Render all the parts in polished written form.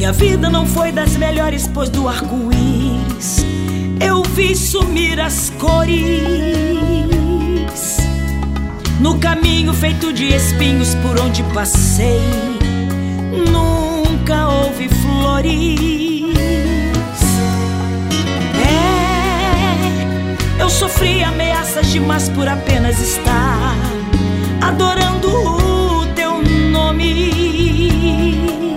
Minha vida não foi das melhores, pois do arco-íris eu vi sumir as cores. No caminho feito de espinhos por onde passei, nunca houve flores. Eu sofri ameaças demais por apenas estar adorando o teu nome.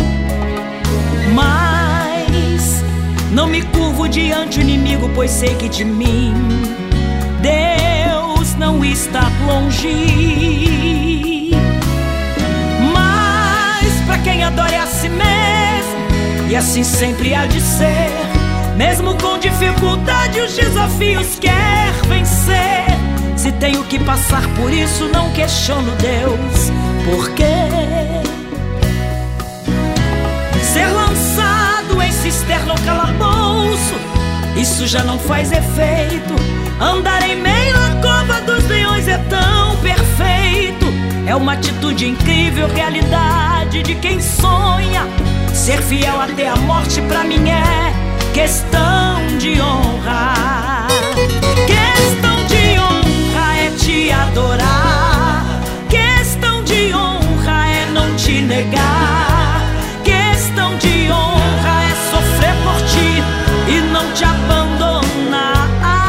Mas não me curvo diante do inimigo, pois sei que de mim Deus não está longe. Mas pra quem adora é a si mesmo, e assim sempre há de ser. Mesmo com dificuldade, os desafios quer vencer. Se tenho que passar por isso, não questiono Deus. Por quê? Ser lançado em cisterna ou calabouço, isso já não faz efeito. Andar em meio à cova dos leões é tão perfeito. É uma atitude incrível, realidade de quem sonha. Ser fiel até a morte pra mim é questão de honra. Questão de honra é te adorar. Questão de honra é não te negar. Questão de honra é sofrer por ti e não te abandonar.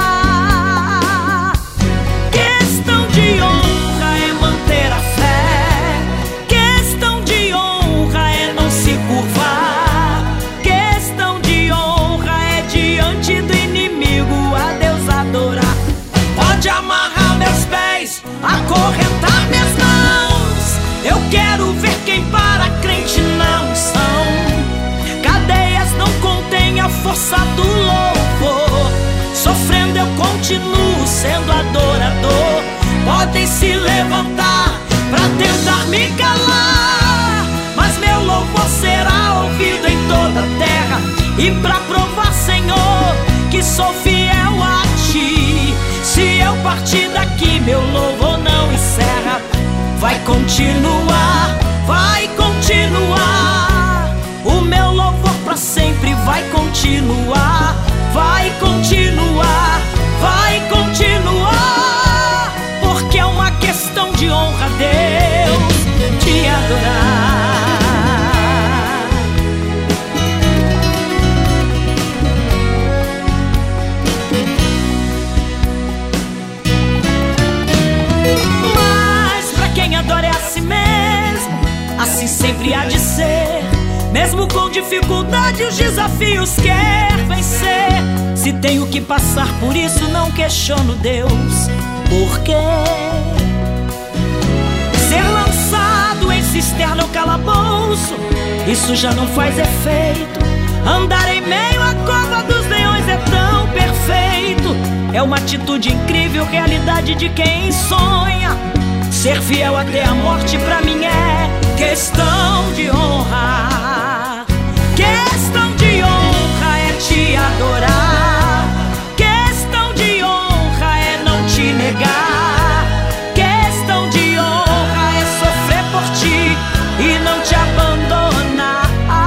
Questão de honra é manter a fé. Questão de honra é não se curvar. Questão de honra é diante do inimigo a Deus adorar. Pode amarrar meus pés, acorrentar minhas mãos. Eu quero ver quem para crente não são. Cadeias não contêm a força do louvor. Sofrendo eu continuo sendo adorador. Podem se levantar pra tentar me calar, mas meu louvor será ouvido em toda a terra. E pra provar, Senhor, que sou fiel a ti, se eu partir daqui, meu louvor não encerra. Vai continuar, vai continuar. O meu louvor pra sempre vai continuar. Vai continuar, vai continuar. Porque é uma questão de honra, Deus, te adorar. Mas pra quem adora é a si mesmo, assim sempre há de ser. Mesmo com dificuldade, os desafios quer vencer. Se tenho que passar por isso, não questiono Deus. Por quê? Ser lançado em cisterna ou calabouço, isso já não faz efeito. Andar em meio à cova dos leões é tão perfeito. É uma atitude incrível, realidade de quem sonha. Ser fiel até a morte pra mim é questão de honra. Questão de honra é te adorar. Questão de honra é não te negar. Questão de honra é sofrer por ti e não te abandonar.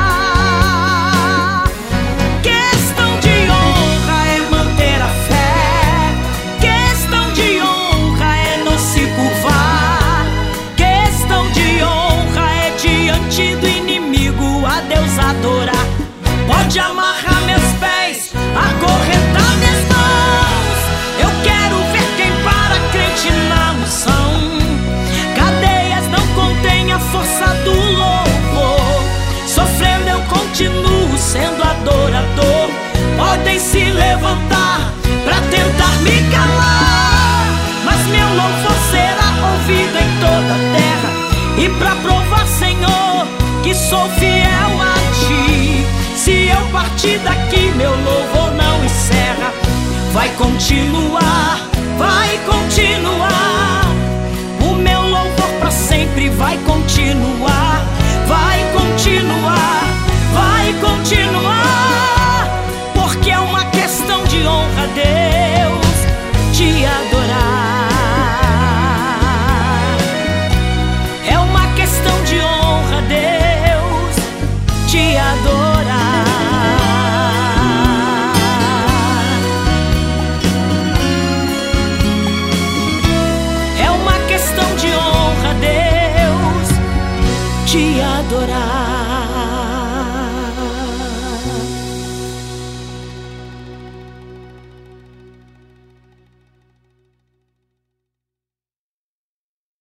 Questão de honra é manter a fé. Questão de honra é não se curvar. Questão de honra é diante do inimigo a Deus adorar. Pode amarrar meus pés, acorrentar minhas mãos. Eu quero ver quem para crente não são. Cadeias não contêm a força do louvor. Sofrendo eu continuo sendo adorador. Podem se levantar pra tentar me calar, mas meu louvor será ouvido em toda a terra. E pra provar, Senhor, que sou fiel a ti, se eu partir daqui, meu louvor não encerra. Vai continuar, vai continuar. O meu louvor pra sempre vai continuar. Vai continuar, vai continuar. Porque é uma questão de honra, Deus, te adorar. É uma questão de honra, Deus, te adorar. te adorar.